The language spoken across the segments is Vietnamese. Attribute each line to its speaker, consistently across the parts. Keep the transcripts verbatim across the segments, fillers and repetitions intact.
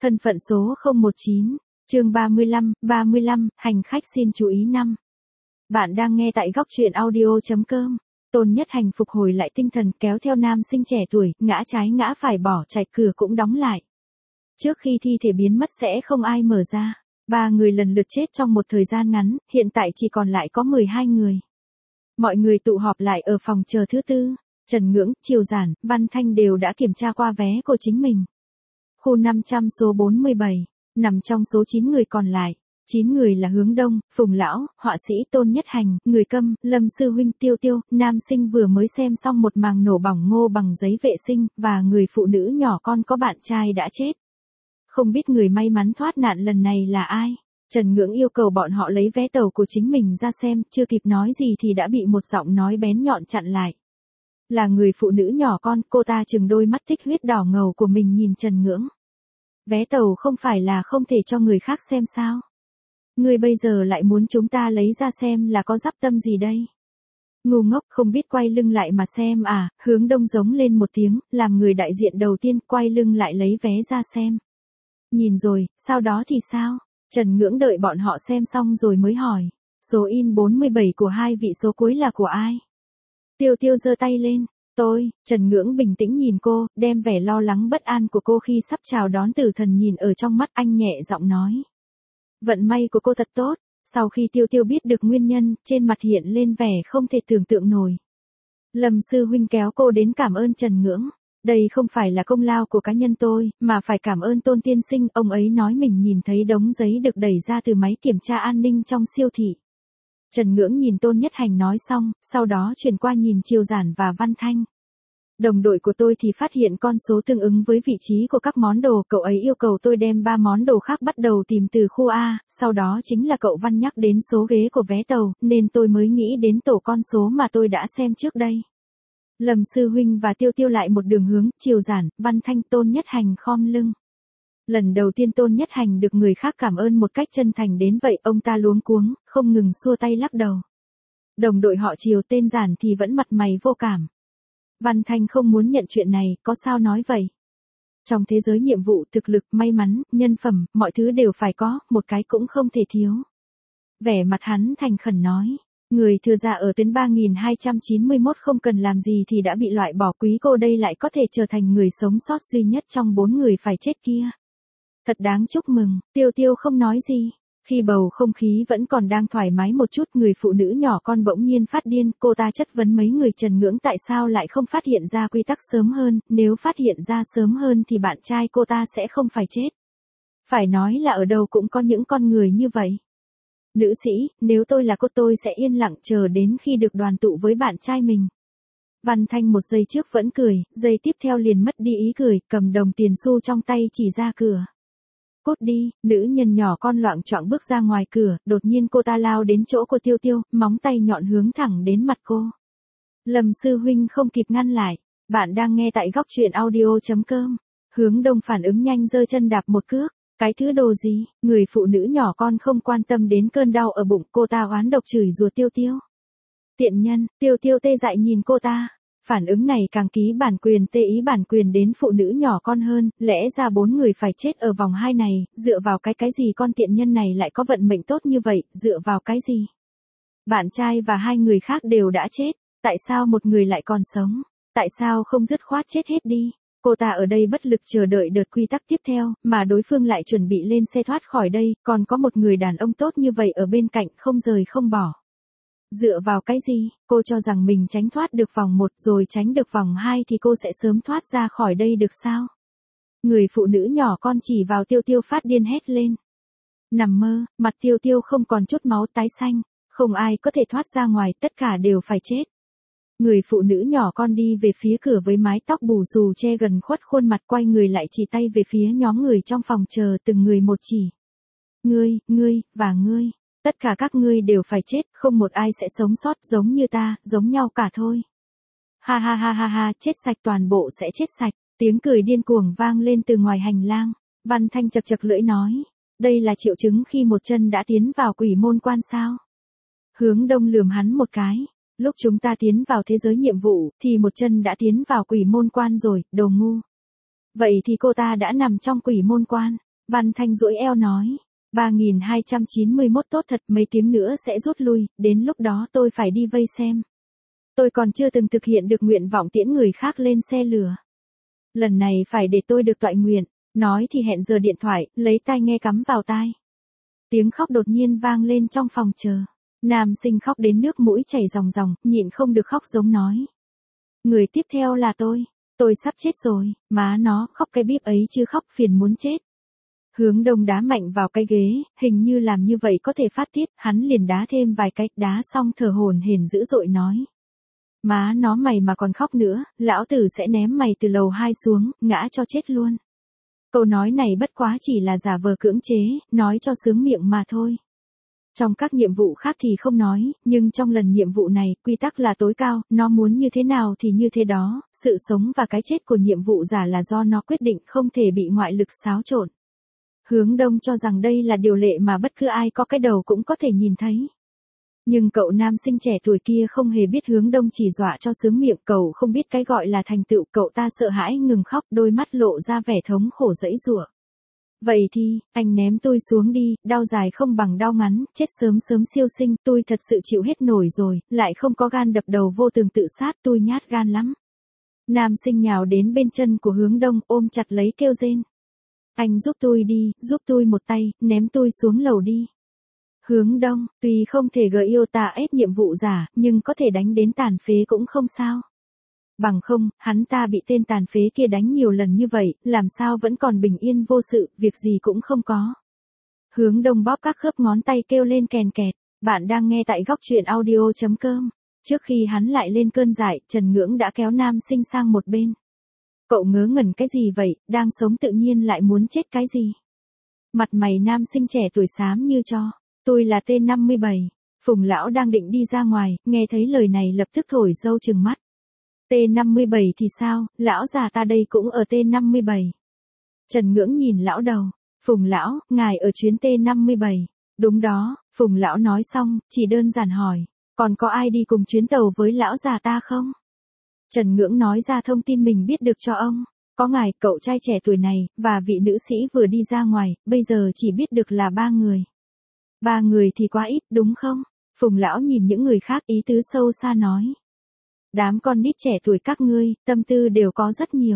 Speaker 1: Thân phận số không một chín, chương ba mươi lăm, ba mươi lăm, hành khách xin chú ý năm. Bạn đang nghe tại góc truyện audio chấm com. Tôn Nhất Hành phục hồi lại tinh thần kéo theo nam sinh trẻ tuổi, ngã trái ngã phải bỏ chạy, cửa cũng đóng lại. Trước khi thi thể biến mất sẽ không ai mở ra. Ba người lần lượt chết trong một thời gian ngắn, hiện tại chỉ còn lại có mười hai người. Mọi người tụ họp lại ở phòng chờ thứ tư. Trần Ngưỡng, Triều Giản, Văn Thanh đều đã kiểm tra qua vé của chính mình. Khu năm trăm số bốn mươi bảy, nằm trong số chín người còn lại. chín người là Hướng Đông, Phùng Lão, họa sĩ Tôn Nhất Hành, người Câm, Lâm Sư Huynh Tiêu Tiêu, nam sinh vừa mới xem xong một màng nổ bỏng ngô bằng giấy vệ sinh, và người phụ nữ nhỏ con có bạn trai đã chết. Không biết người may mắn thoát nạn lần này là ai? Trần Ngưỡng yêu cầu bọn họ lấy vé tàu của chính mình ra xem, chưa kịp nói gì thì đã bị một giọng nói bén nhọn chặn lại. Là người phụ nữ nhỏ con, cô ta trừng đôi mắt tích huyết đỏ ngầu của mình nhìn Trần Ngưỡng. Vé tàu không phải là không thể cho người khác xem sao? Ngươi bây giờ lại muốn chúng ta lấy ra xem là có dắp tâm gì đây? Ngu ngốc, không biết quay lưng lại mà xem à? Hướng Đông giống lên một tiếng, làm người đại diện đầu tiên quay lưng lại lấy vé ra xem. Nhìn rồi, sau đó thì sao? Trần Ngưỡng đợi bọn họ xem xong rồi mới hỏi. Số in bốn mươi bảy của hai vị số cuối là của ai? Tiêu Tiêu giơ tay lên. Tôi. Trần Ngưỡng bình tĩnh nhìn cô, đem vẻ lo lắng bất an của cô khi sắp chào đón tử thần nhìn ở trong mắt anh, nhẹ giọng nói. Vận may của cô thật tốt. Sau khi Tiêu Tiêu biết được nguyên nhân, trên mặt hiện lên vẻ không thể tưởng tượng nổi. Lâm Sư Huynh kéo cô đến cảm ơn Trần Ngưỡng. Đây không phải là công lao của cá nhân tôi, mà phải cảm ơn Tôn Tiên Sinh. Ông ấy nói mình nhìn thấy đống giấy được đẩy ra từ máy kiểm tra an ninh trong siêu thị. Trần Ngưỡng nhìn Tôn Nhất Hành nói xong, sau đó chuyển qua nhìn Triều Giản và Văn Thanh. Đồng đội của tôi thì phát hiện con số tương ứng với vị trí của các món đồ, cậu ấy yêu cầu tôi đem ba món đồ khác bắt đầu tìm từ khu A, sau đó chính là cậu Văn nhắc đến số ghế của vé tàu, nên tôi mới nghĩ đến tổ con số mà tôi đã xem trước đây. Lâm Sư Huynh và Tiêu Tiêu lại một đường hướng, Triều Giản, Văn Thanh, Tôn Nhất Hành khom lưng. Lần đầu tiên Tôn Nhất Hành được người khác cảm ơn một cách chân thành đến vậy, ông ta luống cuống, không ngừng xua tay lắc đầu. Đồng đội họ Triều tên Giản thì vẫn mặt mày vô cảm. Văn Thanh không muốn nhận chuyện này, có sao nói vậy? Trong thế giới nhiệm vụ, thực lực, may mắn, nhân phẩm, mọi thứ đều phải có, một cái cũng không thể thiếu. Vẻ mặt hắn thành khẩn nói. Người thừa dạ ở tuyến ba nghìn hai trăm chín mươi mốt không cần làm gì thì đã bị loại bỏ, quý cô đây lại có thể trở thành người sống sót duy nhất trong bốn người phải chết kia. Thật đáng chúc mừng. Tiêu Tiêu không nói gì. Khi bầu không khí vẫn còn đang thoải mái một chút, người phụ nữ nhỏ con bỗng nhiên phát điên, cô ta chất vấn mấy người Trần Ngưỡng tại sao lại không phát hiện ra quy tắc sớm hơn, nếu phát hiện ra sớm hơn thì bạn trai cô ta sẽ không phải chết. Phải nói là ở đâu cũng có những con người như vậy. Nữ sĩ, nếu tôi là cô tôi sẽ yên lặng chờ đến khi được đoàn tụ với bạn trai mình. Văn Thanh một giây trước vẫn cười, giây tiếp theo liền mất đi ý cười, cầm đồng tiền xu trong tay chỉ ra cửa. Cút đi, nữ nhân nhỏ con loạng choạng bước ra ngoài cửa, đột nhiên cô ta lao đến chỗ của Tiêu Tiêu, móng tay nhọn hướng thẳng đến mặt cô. Lâm Sư Huynh không kịp ngăn lại. Bạn đang nghe tại góc truyện audio chấm com. Hướng Đông phản ứng nhanh giơ chân đạp một cước. Cái thứ đồ gì? Người phụ nữ nhỏ con không quan tâm đến cơn đau ở bụng, cô ta oán độc chửi rủa Tiêu Tiêu. Tiện nhân. Tiêu Tiêu tê dại nhìn cô ta. Phản ứng này càng ký bản quyền tê ý bản quyền đến phụ nữ nhỏ con hơn, lẽ ra bốn người phải chết ở vòng hai này, dựa vào cái cái gì con tiện nhân này lại có vận mệnh tốt như vậy, dựa vào cái gì? Bạn trai và hai người khác đều đã chết, tại sao một người lại còn sống? Tại sao không dứt khoát chết hết đi? Cô ta ở đây bất lực chờ đợi đợt quy tắc tiếp theo, mà đối phương lại chuẩn bị lên xe thoát khỏi đây, còn có một người đàn ông tốt như vậy ở bên cạnh không rời không bỏ. Dựa vào cái gì? Cô cho rằng mình tránh thoát được vòng một rồi tránh được vòng hai thì cô sẽ sớm thoát ra khỏi đây được sao? Người phụ nữ nhỏ con chỉ vào Tiêu Tiêu phát điên hét lên. Nằm mơ, mặt Tiêu Tiêu không còn chút máu, tái xanh. Không ai có thể thoát ra ngoài, tất cả đều phải chết. Người phụ nữ nhỏ con đi về phía cửa với mái tóc bù xù che gần khuất khuôn mặt, quay người lại chỉ tay về phía nhóm người trong phòng chờ, từng người một chỉ. Ngươi, ngươi, và ngươi. Tất cả các ngươi đều phải chết, không một ai sẽ sống sót, giống như ta, giống nhau cả thôi. Ha ha ha ha ha, chết sạch, toàn bộ sẽ chết sạch. Tiếng cười điên cuồng vang lên từ ngoài hành lang. Văn Thanh chật chật lưỡi nói. Đây là triệu chứng khi một chân đã tiến vào quỷ môn quan sao? Hướng Đông lườm hắn một cái. Lúc chúng ta tiến vào thế giới nhiệm vụ, thì một chân đã tiến vào quỷ môn quan rồi, đồ ngu. Vậy thì cô ta đã nằm trong quỷ môn quan. Văn Thanh duỗi eo nói. ba nghìn hai trăm chín mươi mốt tốt thật, mấy tiếng nữa sẽ rút lui, đến lúc đó tôi phải đi vây xem. Tôi còn chưa từng thực hiện được nguyện vọng tiễn người khác lên xe lửa. Lần này phải để tôi được toại nguyện. Nói thì hẹn giờ điện thoại, lấy tai nghe cắm vào tai. Tiếng khóc đột nhiên vang lên trong phòng chờ. Nam sinh khóc đến nước mũi chảy ròng ròng, nhịn không được khóc giống nói. Người tiếp theo là tôi. Tôi sắp chết rồi, má nó, khóc cái bíp ấy chứ khóc phiền muốn chết. Hướng Đông đá mạnh vào cái ghế, hình như làm như vậy có thể phát tiết, hắn liền đá thêm vài cái, đá xong thở hổn hển dữ dội nói. Má nó mày mà còn khóc nữa, lão tử sẽ ném mày từ lầu hai xuống, ngã cho chết luôn. Câu nói này bất quá chỉ là giả vờ cưỡng chế, nói cho sướng miệng mà thôi. Trong các nhiệm vụ khác thì không nói, nhưng trong lần nhiệm vụ này, quy tắc là tối cao, nó muốn như thế nào thì như thế đó, sự sống và cái chết của nhiệm vụ giả là do nó quyết định, không thể bị ngoại lực xáo trộn. Hướng Đông cho rằng đây là điều lệ mà bất cứ ai có cái đầu cũng có thể nhìn thấy. Nhưng cậu nam sinh trẻ tuổi kia không hề biết Hướng Đông chỉ dọa cho sướng miệng, cậu không biết cái gọi là thành tựu, cậu ta sợ hãi ngừng khóc, đôi mắt lộ ra vẻ thống khổ giãy giụa. Vậy thì, anh ném tôi xuống đi, đau dài không bằng đau ngắn, chết sớm sớm siêu sinh, tôi thật sự chịu hết nổi rồi, lại không có gan đập đầu vô tường tự sát, tôi nhát gan lắm. Nam sinh nhào đến bên chân của Hướng Đông, ôm chặt lấy kêu rên. Anh giúp tôi đi, giúp tôi một tay, ném tôi xuống lầu đi. Hướng Đông, tuy không thể gợi yêu ta ép nhiệm vụ giả, nhưng có thể đánh đến tàn phế cũng không sao. Bằng không, hắn ta bị tên tàn phế kia đánh nhiều lần như vậy, làm sao vẫn còn bình yên vô sự, việc gì cũng không có. Hướng Đông bóp các khớp ngón tay kêu lên kèn kẹt, bạn đang nghe tại góc truyện audio chấm com. Trước khi hắn lại lên cơn dại, Trần Ngưỡng đã kéo nam sinh sang một bên. Cậu ngớ ngẩn cái gì vậy, đang sống tự nhiên lại muốn chết cái gì? Mặt mày nam sinh trẻ tuổi xám như tro. Tôi là T năm mươi bảy. Phùng lão đang định đi ra ngoài, nghe thấy lời này lập tức thổi dâu trừng mắt. T năm mươi bảy thì sao, lão già ta đây cũng ở T năm mươi bảy. Trần Ngưỡng nhìn lão đầu. Phùng lão, ngài ở chuyến T năm mươi bảy. Đúng đó, Phùng lão nói xong, chỉ đơn giản hỏi. Còn có ai đi cùng chuyến tàu với lão già ta không? Trần Ngưỡng nói ra thông tin mình biết được cho ông. Có ngài, cậu trai trẻ tuổi này, và vị nữ sĩ vừa đi ra ngoài, bây giờ chỉ biết được là ba người. Ba người thì quá ít, đúng không? Phùng lão nhìn những người khác ý tứ sâu xa nói. Đám con nít trẻ tuổi các ngươi, tâm tư đều có rất nhiều.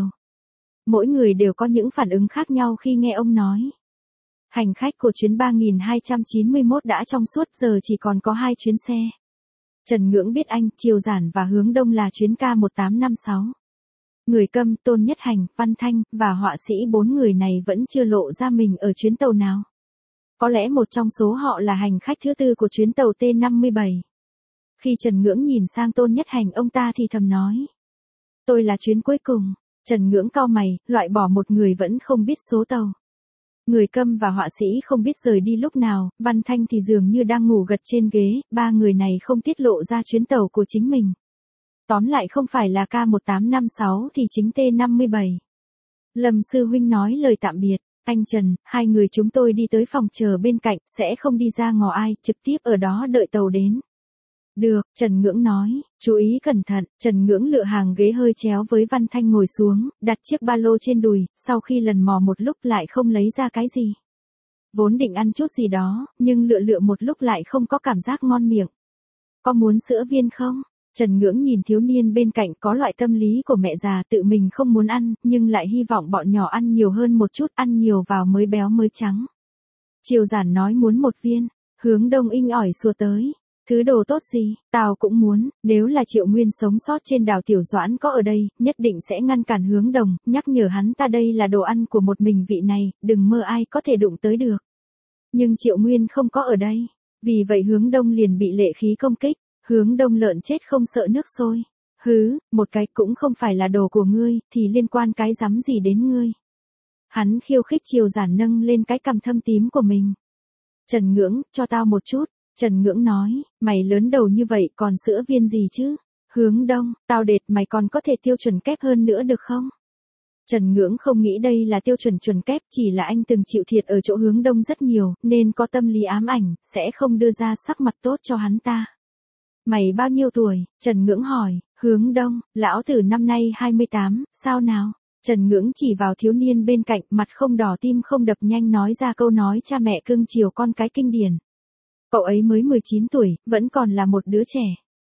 Speaker 1: Mỗi người đều có những phản ứng khác nhau khi nghe ông nói. Hành khách của chuyến ba nghìn hai trăm chín mươi mốt đã trong suốt, giờ chỉ còn có hai chuyến xe. Trần Ngưỡng biết anh, Triều Giản và Hướng Đông là chuyến K một tám năm sáu. Người Câm, Tôn Nhất Hành, Văn Thanh, và họa sĩ bốn người này vẫn chưa lộ ra mình ở chuyến tàu nào. Có lẽ một trong số họ là hành khách thứ tư của chuyến tàu T năm mươi bảy. Khi Trần Ngưỡng nhìn sang Tôn Nhất Hành, ông ta thì thầm nói. Tôi là chuyến cuối cùng. Trần Ngưỡng cau mày, loại bỏ một người vẫn không biết số tàu. Người Câm và họa sĩ không biết rời đi lúc nào, Văn Thanh thì dường như đang ngủ gật trên ghế, ba người này không tiết lộ ra chuyến tàu của chính mình. Tóm lại không phải là K một tám năm sáu thì chính T năm mươi bảy. Lâm sư huynh nói lời tạm biệt. Anh Trần, hai người chúng tôi đi tới phòng chờ bên cạnh, sẽ không đi ra ngõ ai, trực tiếp ở đó đợi tàu đến. Được, Trần Ngưỡng nói, chú ý cẩn thận. Trần Ngưỡng lựa hàng ghế hơi chéo với Văn Thanh ngồi xuống, đặt chiếc ba lô trên đùi, sau khi lần mò một lúc lại không lấy ra cái gì. Vốn định ăn chút gì đó, nhưng lựa lựa một lúc lại không có cảm giác ngon miệng. Có muốn sữa viên không? Trần Ngưỡng nhìn thiếu niên bên cạnh, có loại tâm lý của mẹ già, tự mình không muốn ăn, nhưng lại hy vọng bọn nhỏ ăn nhiều hơn một chút, ăn nhiều vào mới béo mới trắng. Triều Giản nói muốn một viên. Hướng Đông inh ỏi xua tới. Thứ đồ tốt gì, tao cũng muốn, nếu là Triệu Nguyên sống sót trên đảo Tiểu Doãn có ở đây, nhất định sẽ ngăn cản Hướng Đông, nhắc nhở hắn ta đây là đồ ăn của một mình vị này, đừng mơ ai có thể đụng tới được. Nhưng Triệu Nguyên không có ở đây, vì vậy Hướng Đông liền bị lệ khí công kích. Hướng Đông lợn chết không sợ nước sôi. Hứ, một cái cũng không phải là đồ của ngươi, thì liên quan cái rắm gì đến ngươi. Hắn khiêu khích Triều Giản nâng lên cái cằm thâm tím của mình. Trần Ngưỡng, cho tao một chút. Trần Ngưỡng nói, mày lớn đầu như vậy còn sữa viên gì chứ? Hướng Đông, tao đệt mày còn có thể tiêu chuẩn kép hơn nữa được không? Trần Ngưỡng không nghĩ đây là tiêu chuẩn chuẩn kép, chỉ là anh từng chịu thiệt ở chỗ Hướng Đông rất nhiều, nên có tâm lý ám ảnh, sẽ không đưa ra sắc mặt tốt cho hắn ta. Mày bao nhiêu tuổi? Trần Ngưỡng hỏi. Hướng Đông, lão tử năm nay hai mươi tám, sao nào? Trần Ngưỡng chỉ vào thiếu niên bên cạnh, mặt không đỏ tim không đập, nhanh nói ra câu nói cha mẹ cưng chiều con cái kinh điển. Cậu ấy mới mười chín tuổi, vẫn còn là một đứa trẻ.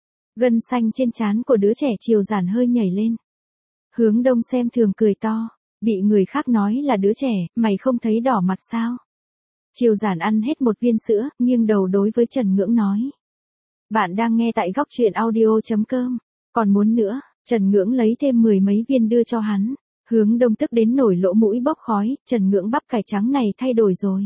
Speaker 1: Gân xanh trên trán của đứa trẻ Triều Giản hơi nhảy lên. Hướng Đông xem thường cười to, bị người khác nói là đứa trẻ, mày không thấy đỏ mặt sao? Triều Giản ăn hết một viên sữa, nghiêng đầu đối với Trần Ngưỡng nói. Bạn đang nghe tại góc truyện audio chấm com, còn muốn nữa, Trần Ngưỡng lấy thêm mười mấy viên đưa cho hắn. Hướng Đông tức đến nổi lỗ mũi bốc khói, Trần Ngưỡng bắp cải trắng này thay đổi rồi.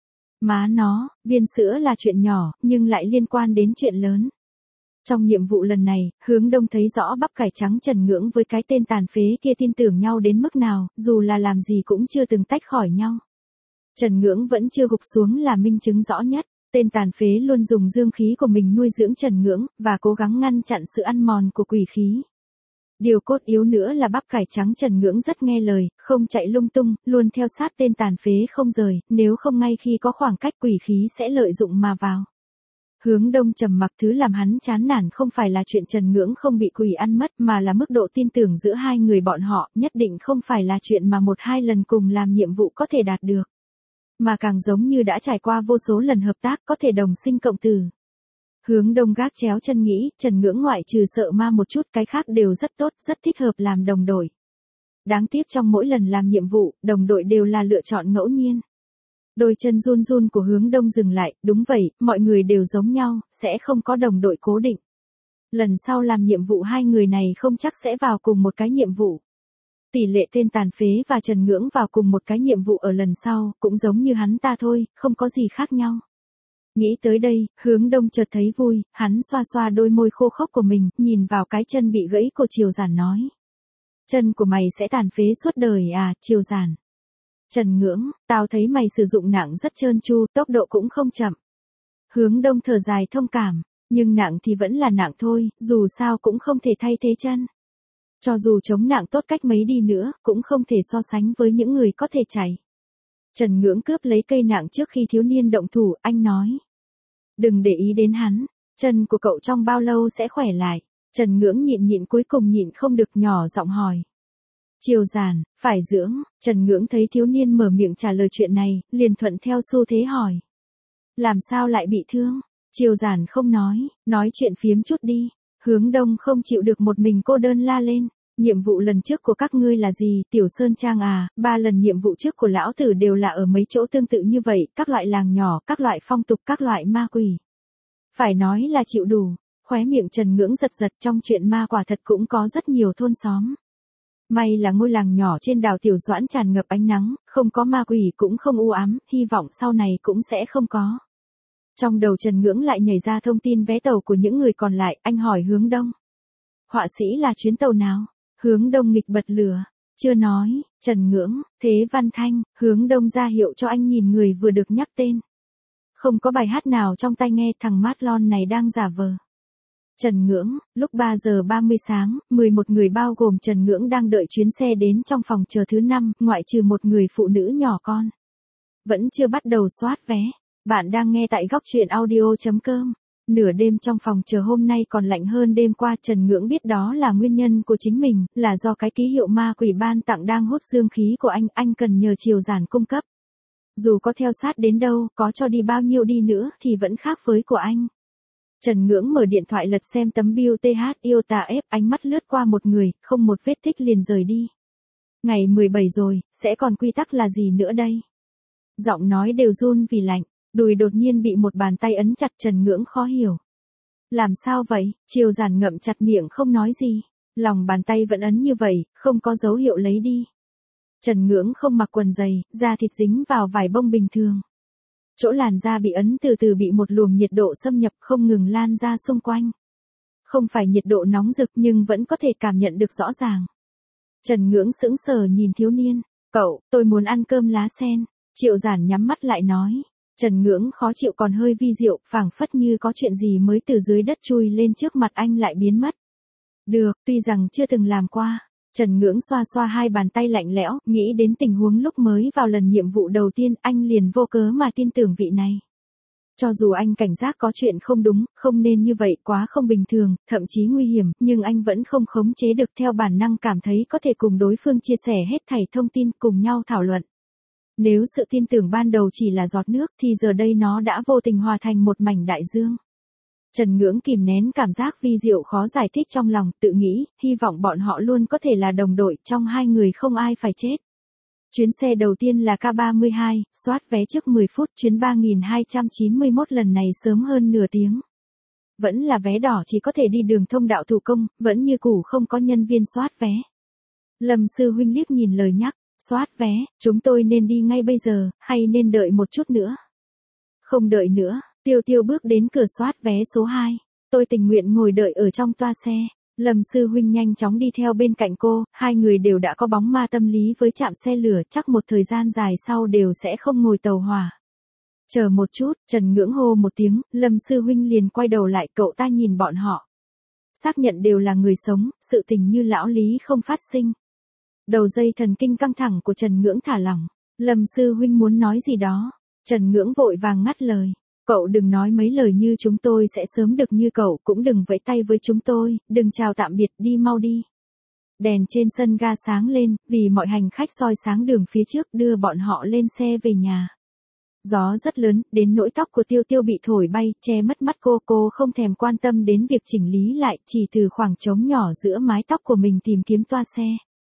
Speaker 1: Má nó, viên sữa là chuyện nhỏ, nhưng lại liên quan đến chuyện lớn. Trong nhiệm vụ lần này, Hướng Đông thấy rõ bắp cải trắng Trần Ngưỡng với cái tên tàn phế kia tin tưởng nhau đến mức nào, dù là làm gì cũng chưa từng tách khỏi nhau. Trần Ngưỡng vẫn chưa gục xuống là minh chứng rõ nhất. Tên tàn phế luôn dùng dương khí của mình nuôi dưỡng Trần Ngưỡng, và cố gắng ngăn chặn sự ăn mòn của quỷ khí. Điều cốt yếu nữa là bắp cải trắng Trần Ngưỡng rất nghe lời, không chạy lung tung, luôn theo sát tên tàn phế không rời, nếu không ngay khi có khoảng cách quỷ khí sẽ lợi dụng mà vào. Hướng Đông trầm mặc, thứ làm hắn chán nản không phải là chuyện Trần Ngưỡng không bị quỷ ăn mất mà là mức độ tin tưởng giữa hai người bọn họ, nhất định không phải là chuyện mà một hai lần cùng làm nhiệm vụ có thể đạt được. Mà càng giống như đã trải qua vô số lần hợp tác có thể đồng sinh cộng tử. Hướng Đông gác chéo chân nghĩ, Trần Ngưỡng ngoại trừ sợ ma một chút cái khác đều rất tốt, rất thích hợp làm đồng đội. Đáng tiếc trong mỗi lần làm nhiệm vụ, đồng đội đều là lựa chọn ngẫu nhiên. Đôi chân run run của Hướng Đông dừng lại, đúng vậy, mọi người đều giống nhau, sẽ không có đồng đội cố định. Lần sau làm nhiệm vụ hai người này không chắc sẽ vào cùng một cái nhiệm vụ. Tỷ lệ tên tàn phế và Trần Ngưỡng vào cùng một cái nhiệm vụ ở lần sau, cũng giống như hắn ta thôi, không có gì khác nhau. Nghĩ tới đây, Hướng Đông chợt thấy vui, hắn xoa xoa đôi môi khô khốc của mình, nhìn vào cái chân bị gãy của Triều Giản nói. Chân của mày sẽ tàn phế suốt đời à, Triều Giản. Trần Ngưỡng, tao thấy mày sử dụng nặng rất trơn tru, tốc độ cũng không chậm. Hướng Đông thở dài thông cảm, nhưng nặng thì vẫn là nặng thôi, dù sao cũng không thể thay thế chân. Cho dù chống nặng tốt cách mấy đi nữa, cũng không thể so sánh với những người có thể chạy. Trần Ngưỡng cướp lấy cây nặng trước khi thiếu niên động thủ, anh nói. Đừng để ý đến hắn, chân của cậu trong bao lâu sẽ khỏe lại. Trần Ngưỡng nhịn nhịn cuối cùng nhịn không được nhỏ giọng hỏi. Triều Giản, phải dưỡng, Trần Ngưỡng thấy thiếu niên mở miệng trả lời chuyện này, liền thuận theo xu thế hỏi. Làm sao lại bị thương? Triều Giản không nói, nói chuyện phiếm chút đi. Hướng Đông không chịu được một mình cô đơn la lên. Nhiệm vụ lần trước của các ngươi là gì, Tiểu Sơn Trang à, ba lần nhiệm vụ trước của lão tử đều là ở mấy chỗ tương tự như vậy, các loại làng nhỏ, các loại phong tục, các loại ma quỷ. Phải nói là chịu đủ, khóe miệng Trần Ngưỡng giật giật, trong chuyện ma quả thật cũng có rất nhiều thôn xóm. May là ngôi làng nhỏ trên đảo Tiểu Doãn tràn ngập ánh nắng, không có ma quỷ cũng không u ám, hy vọng sau này cũng sẽ không có. Trong đầu Trần Ngưỡng lại nhảy ra thông tin vé tàu của những người còn lại, anh hỏi Hướng Đông. Họa sĩ là chuyến tàu nào? Hướng Đông nghịch bật lửa. Chưa nói, Trần Ngưỡng, Thế Văn Thanh, Hướng Đông ra hiệu cho anh nhìn người vừa được nhắc tên. Không có bài hát nào trong tai nghe, thằng Matlon này đang giả vờ. Trần Ngưỡng, lúc ba giờ ba mươi sáng, mười một người bao gồm Trần Ngưỡng đang đợi chuyến xe đến trong phòng chờ thứ năm, ngoại trừ một người phụ nữ nhỏ con. Vẫn chưa bắt đầu soát vé. Bạn đang nghe tại góc truyện audio chấm com. Nửa đêm trong phòng chờ hôm nay còn lạnh hơn đêm qua, Trần Ngưỡng biết đó là nguyên nhân của chính mình, là do cái ký hiệu ma quỷ ban tặng đang hút dương khí của anh, anh cần nhờ Triều Giản cung cấp. Dù có theo sát đến đâu, có cho đi bao nhiêu đi nữa thì vẫn khác với của anh. Trần Ngưỡng mở điện thoại lật xem tấm bill tê hát Iota F, ánh mắt lướt qua một người, không một vết tích liền rời đi. Ngày mười bảy rồi, sẽ còn quy tắc là gì nữa đây? Giọng nói đều run vì lạnh. Đùi đột nhiên bị một bàn tay ấn chặt, Trần Ngưỡng khó hiểu. Làm sao vậy? Triều Giản ngậm chặt miệng không nói gì. Lòng bàn tay vẫn ấn như vậy, không có dấu hiệu lấy đi. Trần Ngưỡng không mặc quần giày, da thịt dính vào vải bông bình thường. Chỗ làn da bị ấn từ từ bị một luồng nhiệt độ xâm nhập không ngừng lan ra xung quanh. Không phải nhiệt độ nóng rực nhưng vẫn có thể cảm nhận được rõ ràng. Trần Ngưỡng sững sờ nhìn thiếu niên. Cậu, tôi muốn ăn cơm lá sen. Triều Giản nhắm mắt lại nói. Trần Ngưỡng khó chịu còn hơi vi diệu, phảng phất như có chuyện gì mới từ dưới đất chui lên trước mặt anh lại biến mất. Được, tuy rằng chưa từng làm qua. Trần Ngưỡng xoa xoa hai bàn tay lạnh lẽo, nghĩ đến tình huống lúc mới vào lần nhiệm vụ đầu tiên, anh liền vô cớ mà tin tưởng vị này. Cho dù anh cảnh giác có chuyện không đúng, không nên như vậy, quá không bình thường, thậm chí nguy hiểm, nhưng anh vẫn không khống chế được, theo bản năng cảm thấy có thể cùng đối phương chia sẻ hết thảy thông tin, cùng nhau thảo luận. Nếu sự tin tưởng ban đầu chỉ là giọt nước thì giờ đây nó đã vô tình hòa thành một mảnh đại dương. Trần Ngưỡng kìm nén cảm giác vi diệu khó giải thích trong lòng, tự nghĩ, hy vọng bọn họ luôn có thể là đồng đội, trong hai người không ai phải chết. Chuyến xe đầu tiên là K ba mươi hai, soát vé trước mười phút, chuyến ba nghìn hai trăm chín mươi mốt lần này sớm hơn nửa tiếng. Vẫn là vé đỏ, chỉ có thể đi đường thông đạo thủ công, vẫn như cũ không có nhân viên soát vé. Lâm sư huynh liếc nhìn lời nhắc, soát vé, chúng tôi nên đi ngay bây giờ, hay nên đợi một chút nữa? Không đợi nữa, Tiêu Tiêu bước đến cửa soát vé số hai. Tôi tình nguyện ngồi đợi ở trong toa xe. Lâm sư huynh nhanh chóng đi theo bên cạnh cô, hai người đều đã có bóng ma tâm lý với trạm xe lửa, chắc một thời gian dài sau đều sẽ không ngồi tàu hỏa. Chờ một chút, Trần Ngưỡng hô một tiếng, Lâm sư huynh liền quay đầu lại, cậu ta nhìn bọn họ. Xác nhận đều là người sống, sự tình như lão lý không phát sinh. Đầu dây thần kinh căng thẳng của Trần Ngưỡng thả lỏng. Lâm sư huynh muốn nói gì đó. Trần Ngưỡng vội vàng ngắt lời. Cậu đừng nói mấy lời như chúng tôi sẽ sớm được như cậu, cũng đừng vẫy tay với chúng tôi, đừng chào tạm biệt, đi mau đi. Đèn trên sân ga sáng lên, vì mọi hành khách soi sáng đường phía trước đưa bọn họ lên xe về nhà. Gió rất lớn, đến nỗi tóc của Tiêu Tiêu bị thổi bay, che mất mắt cô, cô không thèm quan tâm đến việc chỉnh lý lại, chỉ từ khoảng trống nhỏ giữa mái tóc của mình tìm kiếm toa xe.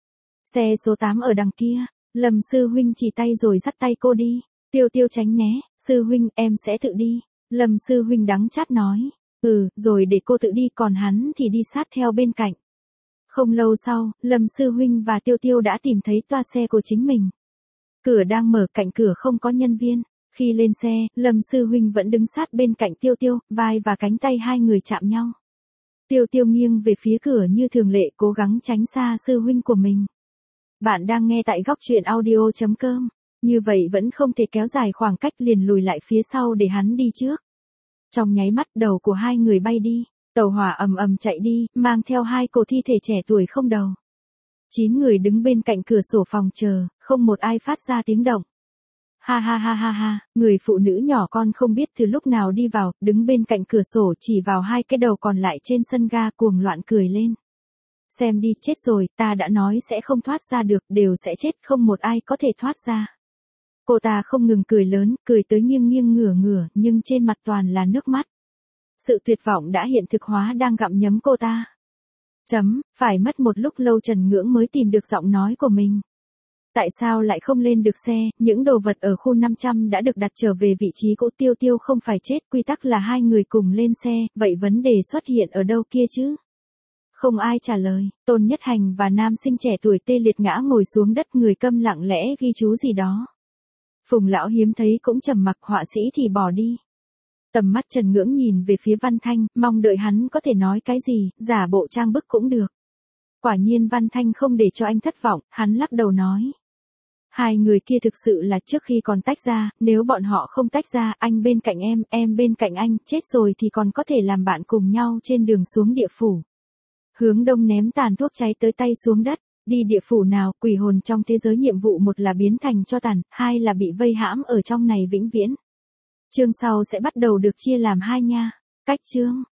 Speaker 1: Xe số tám ở đằng kia, Lâm sư huynh chỉ tay rồi dắt tay cô đi. Tiêu Tiêu tránh né, sư huynh em sẽ tự đi. Lâm sư huynh đắng chát nói, ừ, rồi để cô tự đi, còn hắn thì đi sát theo bên cạnh. Không lâu sau, Lâm sư huynh và Tiêu Tiêu đã tìm thấy toa xe của chính mình. Cửa đang mở, cạnh cửa không có nhân viên. Khi lên xe, Lâm sư huynh vẫn đứng sát bên cạnh Tiêu Tiêu, vai và cánh tay hai người chạm nhau. Tiêu Tiêu nghiêng về phía cửa như thường lệ, cố gắng tránh xa sư huynh của mình. Bạn đang nghe tại góc truyện audio chấm com. Như vậy vẫn không thể kéo dài khoảng cách, liền lùi lại phía sau để hắn đi trước. Trong nháy mắt, đầu của hai người bay đi, tàu hỏa ầm ầm chạy đi, mang theo hai cô thi thể trẻ tuổi không đầu. Chín người đứng bên cạnh cửa sổ phòng chờ, không một ai phát ra tiếng động. Ha ha ha ha ha, người phụ nữ nhỏ con không biết từ lúc nào đi vào, đứng bên cạnh cửa sổ chỉ vào hai cái đầu còn lại trên sân ga, cuồng loạn cười lên. Xem đi, chết rồi, ta đã nói sẽ không thoát ra được, đều sẽ chết, không một ai có thể thoát ra. Cô ta không ngừng cười lớn, cười tới nghiêng nghiêng ngửa ngửa, nhưng trên mặt toàn là nước mắt. Sự tuyệt vọng đã hiện thực hóa đang gặm nhấm cô ta. Chấm, phải mất một lúc lâu Trần Ngưỡng mới tìm được giọng nói của mình. Tại sao lại không lên được xe, những đồ vật ở khu năm trăm đã được đặt trở về vị trí cũ. Tiêu Tiêu không phải chết, quy tắc là hai người cùng lên xe, vậy vấn đề xuất hiện ở đâu kia chứ? Không ai trả lời, Tôn Nhất Hành và nam sinh trẻ tuổi tê liệt ngã ngồi xuống đất, người câm lặng lẽ ghi chú gì đó. Phùng lão hiếm thấy cũng trầm mặc, họa sĩ thì bỏ đi. Tầm mắt Trần Ngưỡng nhìn về phía Văn Thanh, mong đợi hắn có thể nói cái gì, giả bộ trang bức cũng được. Quả nhiên Văn Thanh không để cho anh thất vọng, hắn lắc đầu nói. Hai người kia thực sự là trước khi còn tách ra, nếu bọn họ không tách ra, anh bên cạnh em, em bên cạnh anh, chết rồi thì còn có thể làm bạn cùng nhau trên đường xuống địa phủ. Hướng Đông ném tàn thuốc cháy tới tay xuống đất. Đi địa phủ nào, quỷ hồn trong thế giới nhiệm vụ một là biến thành tro tàn, hai là bị vây hãm ở trong này vĩnh viễn. Chương sau sẽ bắt đầu được chia làm hai nha. Cách chương